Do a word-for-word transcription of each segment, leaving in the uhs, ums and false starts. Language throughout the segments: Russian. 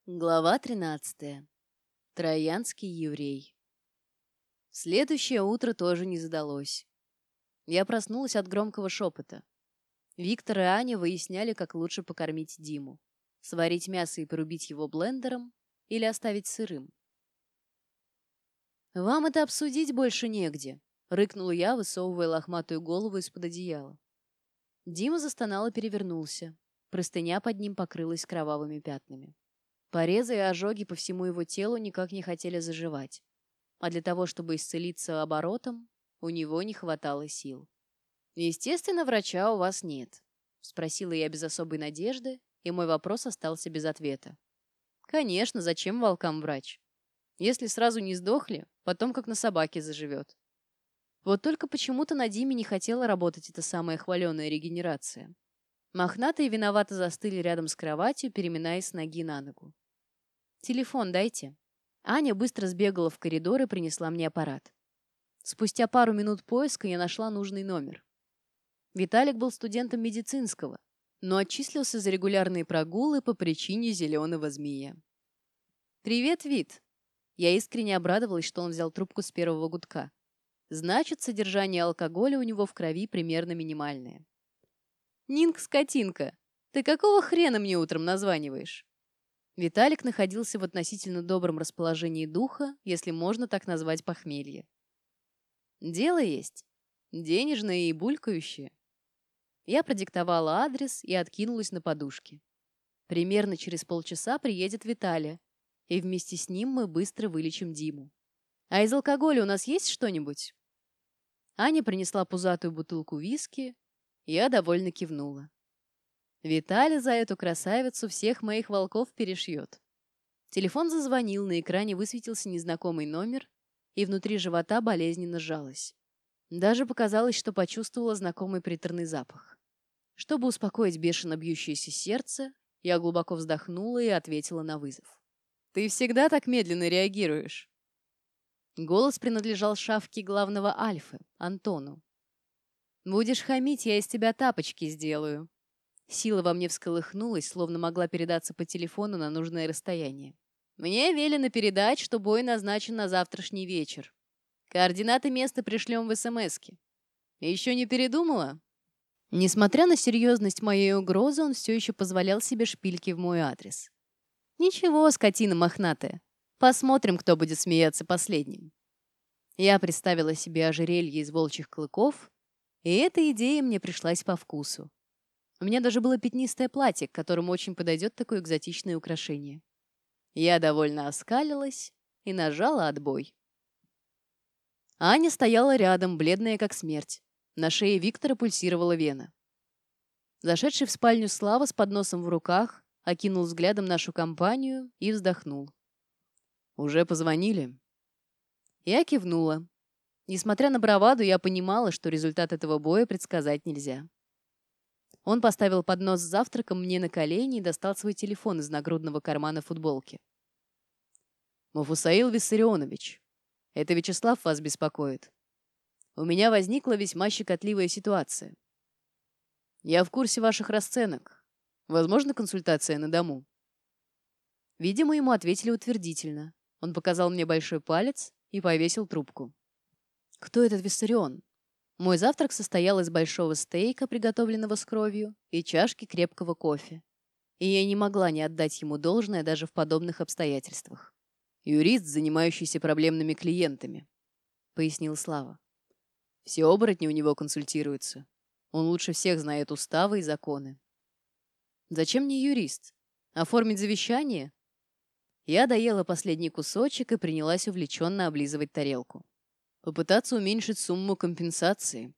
Глава тринадцатая. Троянский еврей. Следующее утро тоже не задалось. Я проснулась от громкого шепота. Виктор и Аня выясняли, как лучше покормить Диму. Сварить мясо и порубить его блендером или оставить сырым. «Вам это обсудить больше негде», — рыкнула я, высовывая лохматую голову из-под одеяла. Дима застонал и перевернулся. Простыня под ним покрылась кровавыми пятнами. Порезы и ожоги по всему его телу никак не хотели заживать. А для того, чтобы исцелиться оборотом, у него не хватало сил. «Естественно, врача у вас нет», — спросила я без особой надежды, и мой вопрос остался без ответа. «Конечно, зачем волкам врач? Если сразу не сдохли, потом как на собаке заживет». Вот только почему-то на Диме не хотела работать эта самая хваленая регенерация. Мохнатые виновато застыли рядом с кроватью, переминаясь с ноги на ногу. «Телефон дайте». Аня быстро сбегала в коридор и принесла мне аппарат. Спустя пару минут поиска я нашла нужный номер. Виталик был студентом медицинского, но отчислился за регулярные прогулы по причине зеленого змея. «Привет, Вит!» Я искренне обрадовалась, что он взял трубку с первого гудка. Значит, содержание алкоголя у него в крови примерно минимальное. «Нинк, скотинка, ты какого хрена мне утром названиваешь?» Виталик находился в относительно добром расположении духа, если можно так назвать похмелье. «Дело есть. Денежное и булькающее». Я продиктовала адрес и откинулась на подушке. Примерно через полчаса приедет Виталя, и вместе с ним мы быстро вылечим Диму. «А из алкоголя у нас есть что-нибудь?» Аня принесла пузатую бутылку виски. Я довольно кивнула. Виталя за эту красавицу всех моих волков перешьет. Телефон зазвонил, на экране высветился незнакомый номер, и внутри живота болезненно сжалось. Даже показалось, что почувствовала знакомый приторный запах. Чтобы успокоить бешено бьющееся сердце, я глубоко вздохнула и ответила на вызов. «Ты всегда так медленно реагируешь». Голос принадлежал шавке главного Альфы, Антону. «Будешь хамить, я из тебя тапочки сделаю». Сила во мне всколыхнулась, словно могла передаться по телефону на нужное расстояние. «Мне велено передать, что бой назначен на завтрашний вечер. Координаты места пришлем в эс-эм-эске. Еще не передумала?» Несмотря на серьезность моей угрозы, он все еще позволял себе шпильки в мой адрес. «Ничего, скотина мохнатая. Посмотрим, кто будет смеяться последним». Я представила себе ожерелье из волчьих клыков, и эта идея мне пришлась по вкусу. У меня даже было пятнистое платье, к которому очень подойдет такое экзотичное украшение. Я довольно оскалилась и нажала отбой. Аня стояла рядом, бледная как смерть. На шее Виктора пульсировала вена. Зашедший в спальню Слава с подносом в руках окинул взглядом нашу компанию и вздохнул. «Уже позвонили?» Я кивнула. Несмотря на браваду, я понимала, что результат этого боя предсказать нельзя. Он поставил поднос с завтраком мне на колени и достал свой телефон из нагрудного кармана футболки. «Муфусаил Виссарионович, это Вячеслав вас беспокоит. У меня возникла весьма щекотливая ситуация. Я в курсе ваших расценок. Возможно, консультация на дому?» Видимо, ему ответили утвердительно. Он показал мне большой палец и повесил трубку. «Кто этот Виссарион?» Мой завтрак состоял из большого стейка, приготовленного с кровью, и чашки крепкого кофе. И я не могла не отдать ему должное даже в подобных обстоятельствах. «Юрист, занимающийся проблемными клиентами», — пояснил Слава. «Все оборотни у него консультируются. Он лучше всех знает уставы и законы». «Зачем мне юрист? Оформить завещание?» Я доела последний кусочек и принялась увлеченно облизывать тарелку. Попытаться уменьшить сумму компенсации.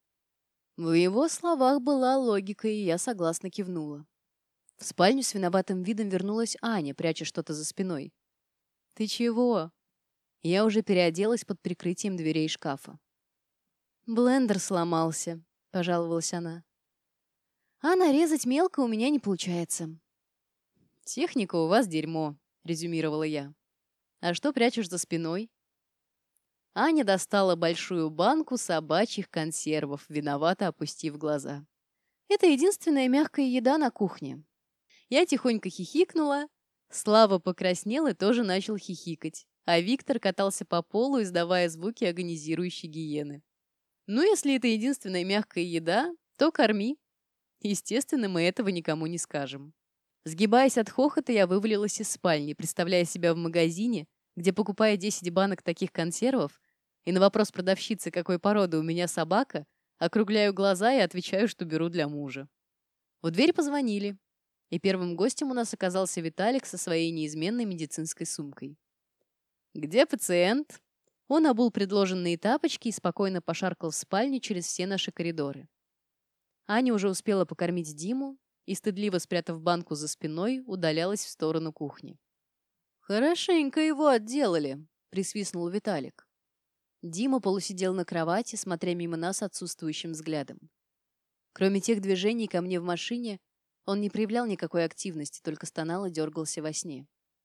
В его словах была логика, и я согласно кивнула. В спальню с виноватым видом вернулась Аня, пряча что-то за спиной. «Ты чего?» Я уже переоделась под прикрытием дверей шкафа. «Блендер сломался», — пожаловалась она. «А нарезать мелко у меня не получается». «Техника у вас дерьмо», — резюмировала я. «А что прячешь за спиной?» Аня достала большую банку собачьих консервов, виновато опустив глаза. «Это единственная мягкая еда на кухне». Я тихонько хихикнула Слава покраснел и тоже начал хихикать, а Виктор катался по полу, издавая звуки агонизирующей гиены. Ну, если это единственная мягкая еда, то корми. Естественно, мы этого никому не скажем. Сгибаясь от хохота, я вывалилась из спальни, представляя себя в магазине, где, покупая десять банок таких консервов, и на вопрос продавщицы, какой породы у меня собака, округляю глаза и отвечаю, что беру для мужа. В дверь позвонили, и первым гостем у нас оказался Виталик со своей неизменной медицинской сумкой. «Где пациент?» Он обул предложенные тапочки и спокойно пошаркал в спальню через все наши коридоры. Аня уже успела покормить Диму и, стыдливо спрятав банку за спиной, удалялась в сторону кухни. «Хорошенько его отделали», — присвистнул Виталик. Дима полусидел на кровати, смотря мимо нас отсутствующим взглядом. Кроме тех движений ко мне в машине, он не проявлял никакой активности, только стонал и дергался во сне.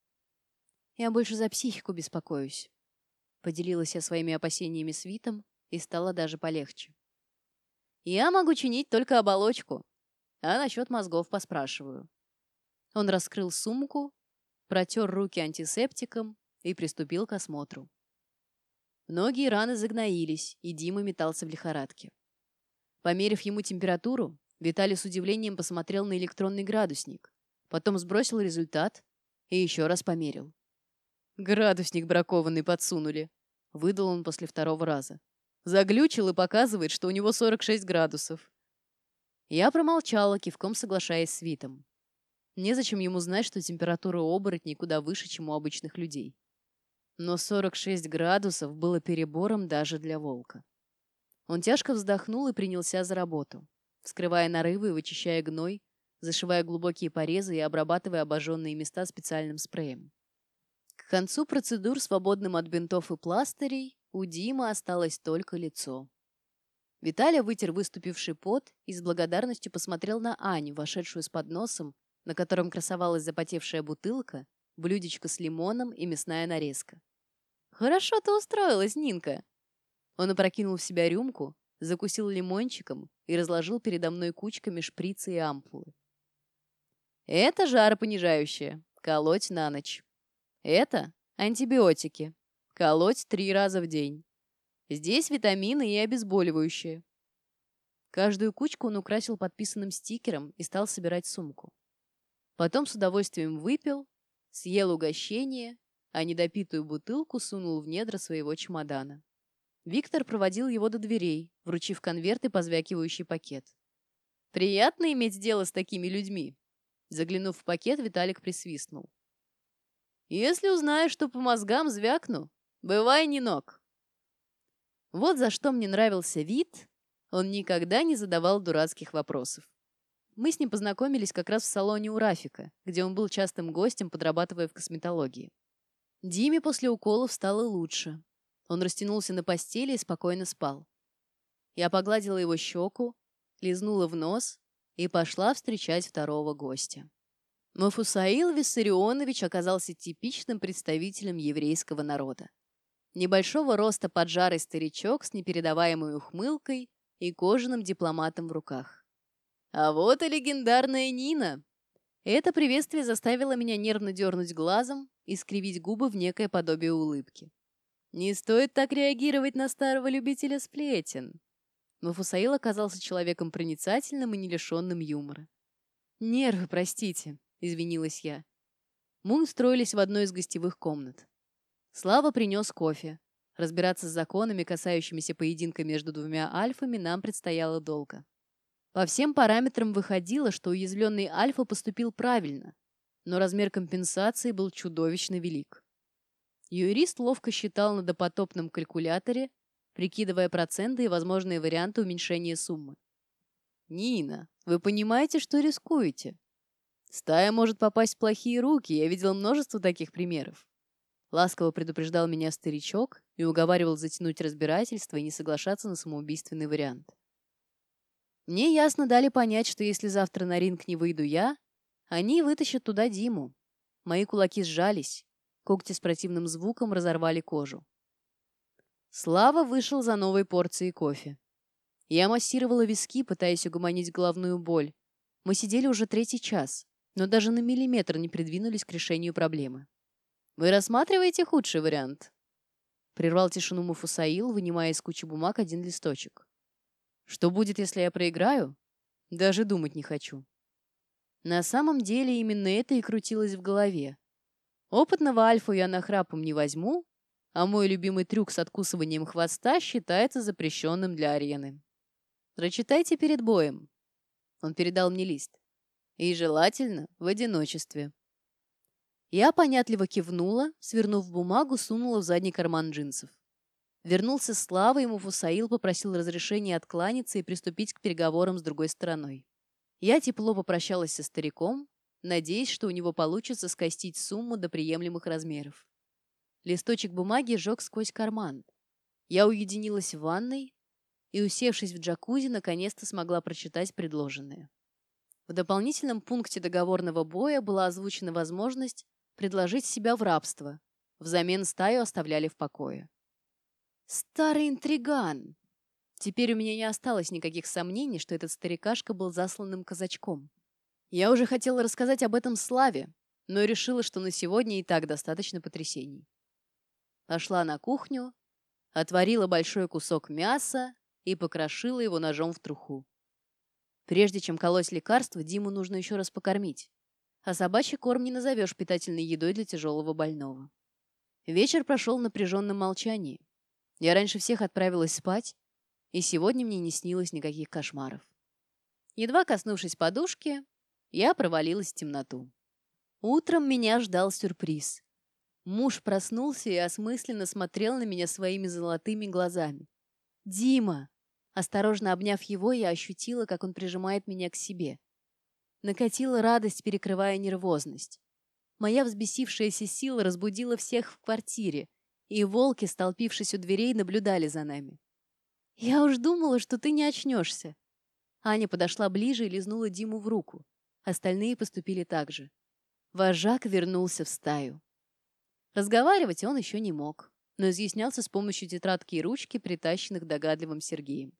«Я больше за психику беспокоюсь», — поделилась я своими опасениями с Витом, и стало даже полегче. «Я могу чинить только оболочку, а насчет мозгов поспрашиваю». Он раскрыл сумку, протер руки антисептиком и приступил к осмотру. Многие раны загноились, и Дима метался в лихорадке. Померив ему температуру, Виталий с удивлением посмотрел на электронный градусник, потом сбросил результат и еще раз померил. «Градусник бракованный подсунули», — выдал он после второго раза. Заглючил и показывает, что у него сорок шесть градусов. Я промолчала, кивком соглашаясь с Витом. Незачем ему знать, что температура оборотней куда выше, чем у обычных людей. Но сорок шесть градусов было перебором даже для волка. Он тяжко вздохнул и принялся за работу, вскрывая нарывы и вычищая гной, зашивая глубокие порезы и обрабатывая обожженные места специальным спреем. К концу процедур, свободным от бинтов и пластырей, у Димы осталось только лицо. Виталий вытер выступивший пот и с благодарностью посмотрел на Аню, вошедшую с подносом, на котором красовалась запотевшая бутылка, блюдечко с лимоном и мясная нарезка. «Хорошо ты устроилась, Нинка!» Он опрокинул в себя рюмку, закусил лимончиком и разложил передо мной кучками шприцы и ампулы. «Это жаропонижающее. Колоть на ночь. Это антибиотики. Колоть три раза в день. Здесь витамины и обезболивающие». Каждую кучку он украсил подписанным стикером и стал собирать сумку. Потом с удовольствием выпил, съел угощение, а недопитую бутылку сунул в недра своего чемодана. Виктор проводил его до дверей, вручив конверт и позвякивающий пакет. «Приятно иметь дело с такими людьми», — заглянув в пакет, Виталик присвистнул. «Если узнаешь, что по мозгам звякну, бывай ненок». Вот за что мне нравился Вит, он никогда не задавал дурацких вопросов. Мы с ним познакомились как раз в салоне у Рафика, где он был частым гостем, подрабатывая в косметологии. Диме после уколов стало лучше. Он растянулся на постели и спокойно спал. Я погладила его щеку, лизнула в нос и пошла встречать второго гостя. Мафусаил Виссарионович оказался типичным представителем еврейского народа. Небольшого роста поджарый старичок с непередаваемой ухмылкой и кожаным дипломатом в руках. А вот и легендарная Нина. Это приветствие заставило меня нервно дернуть глазом и скривить губы в некое подобие улыбки. Не стоит так реагировать на старого любителя сплетен. Мафусаил оказался человеком проницательным и не лишенным юмора. «Нервы, простите», — извинилась я. Мы устроились в одной из гостевых комнат. Слава принес кофе. Разбираться с законами, касающимися поединка между двумя альфами, нам предстояло долго. По всем параметрам выходило, что уязвленный альфа поступил правильно, но размер компенсации был чудовищно велик. Юрист ловко считал на допотопном калькуляторе, прикидывая проценты и возможные варианты уменьшения суммы. «Нина, вы понимаете, что рискуете? Стая может попасть в плохие руки, я видел множество таких примеров». Ласково предупреждал меня старичок и уговаривал затянуть разбирательство и не соглашаться на самоубийственный вариант. Мне ясно дали понять, что если завтра на ринг не выйду я, они вытащат туда Диму. Мои кулаки сжались, когти с противным звуком разорвали кожу. Слава вышел за новой порцией кофе. Я массировала виски, пытаясь угомонить головную боль. Мы сидели уже третий час. но даже на миллиметр не придвинулись к решению проблемы. «Вы рассматриваете худший вариант?» Прервал тишину Муфусаил, вынимая из кучи бумаг один листочек. «Что будет, если я проиграю? Даже думать не хочу». На самом деле именно это и крутилось в голове. Опытного альфу я нахрапом не возьму, а мой любимый трюк с откусыванием хвоста считается запрещенным для арены. «Прочитайте перед боем». Он передал мне лист. «И желательно в одиночестве». Я понятливо кивнула, свернув бумагу, сунула в задний карман джинсов. Вернулся Слава, и Муфусаил попросил разрешения откланяться и приступить к переговорам с другой стороной. Я тепло попрощалась со стариком, надеясь, что у него получится скостить сумму до приемлемых размеров. Листочек бумаги сжег сквозь карман. Я уединилась в ванной и, усевшись в джакузи, наконец-то смогла прочитать предложенное. В дополнительном пункте договорного боя была озвучена возможность предложить себя в рабство. Взамен стаю оставляли в покое. Старый интриган! Теперь у меня не осталось никаких сомнений, что этот старикашка был засланным казачком. Я уже хотела рассказать об этом Славе, но решила, что на сегодня и так достаточно потрясений. Пошла на кухню, отварила большой кусок мяса и покрошила его ножом в труху. Прежде чем колоть лекарство, Диму нужно еще раз покормить. А собачий корм не назовешь питательной едой для тяжелого больного. Вечер прошел в напряженном молчании. Я раньше всех отправилась спать, и сегодня мне не снилось никаких кошмаров. Едва коснувшись подушки, я провалилась в темноту. Утром меня ждал сюрприз. Муж проснулся и осмысленно смотрел на меня своими золотыми глазами. «Дима!» Осторожно обняв его, я ощутила, как он прижимает меня к себе. Накатила радость, перекрывая нервозность. Моя взбесившаяся сила разбудила всех в квартире, и волки, столпившись у дверей, наблюдали за нами. «Я уж думала, что ты не очнешься». Аня подошла ближе и лизнула Диму в руку. Остальные поступили так же. Вожак вернулся в стаю. Разговаривать он еще не мог, но изъяснялся с помощью тетрадки и ручки, притащенных догадливым Сергеем.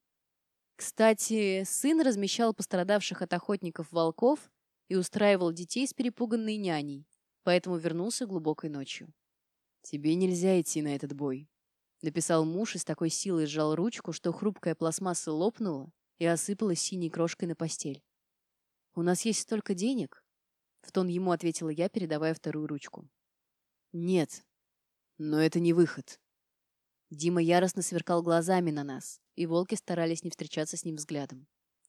Кстати, сын размещал пострадавших от охотников волков и устраивал детей с перепуганной няней, поэтому вернулся глубокой ночью. «Тебе нельзя идти на этот бой», — написал муж и с такой силой сжал ручку, что хрупкая пластмасса лопнула и осыпалась синей крошкой на постель. «У нас есть столько денег», — в тон ему ответила я, передавая вторую ручку. «Нет, но это не выход». Дима яростно сверкал глазами на нас, и волки старались не встречаться с ним взглядом.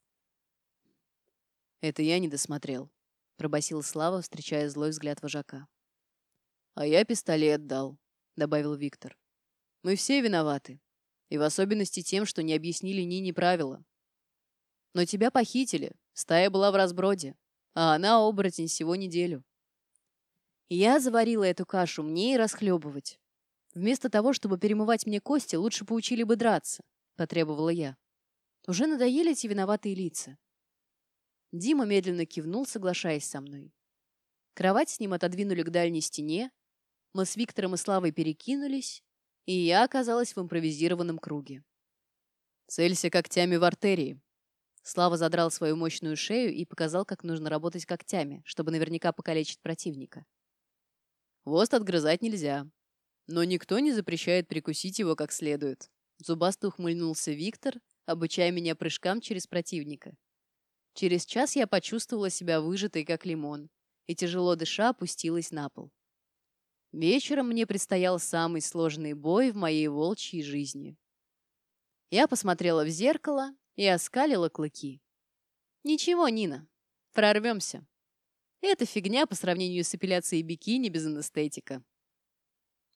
«Это я не досмотрел», — пробасил Слава, встречая злой взгляд вожака. «А я пистолет дал», — добавил Виктор. «Мы все виноваты, и в особенности тем, что не объяснили Нине правила. Но тебя похитили, стая была в разброде, а она оборотень всего неделю». Я заварила эту кашу, мне и расхлебывать. Вместо того, чтобы перемывать мне кости, лучше поучили бы драться, — потребовала я. Уже надоели эти виноватые лица. Дима медленно кивнул, соглашаясь со мной. Кровать с ним отодвинули к дальней стене, мы с Виктором и Славой перекинулись, и я оказалась в импровизированном круге. «Целься когтями в артерии». Слава задрал свою мощную шею и показал, как нужно работать когтями, чтобы наверняка покалечить противника. «Хвост отгрызать нельзя. Но никто не запрещает прикусить его как следует», — зубасто ухмыльнулся Виктор, обучая меня прыжкам через противника. Через час я почувствовала себя выжатой, как лимон, и, тяжело дыша, опустилась на пол. Вечером мне предстоял самый сложный бой в моей волчьей жизни. Я посмотрела в зеркало и оскалила клыки. «Ничего, Нина, прорвемся. Это фигня по сравнению с эпиляцией бикини без анестетика».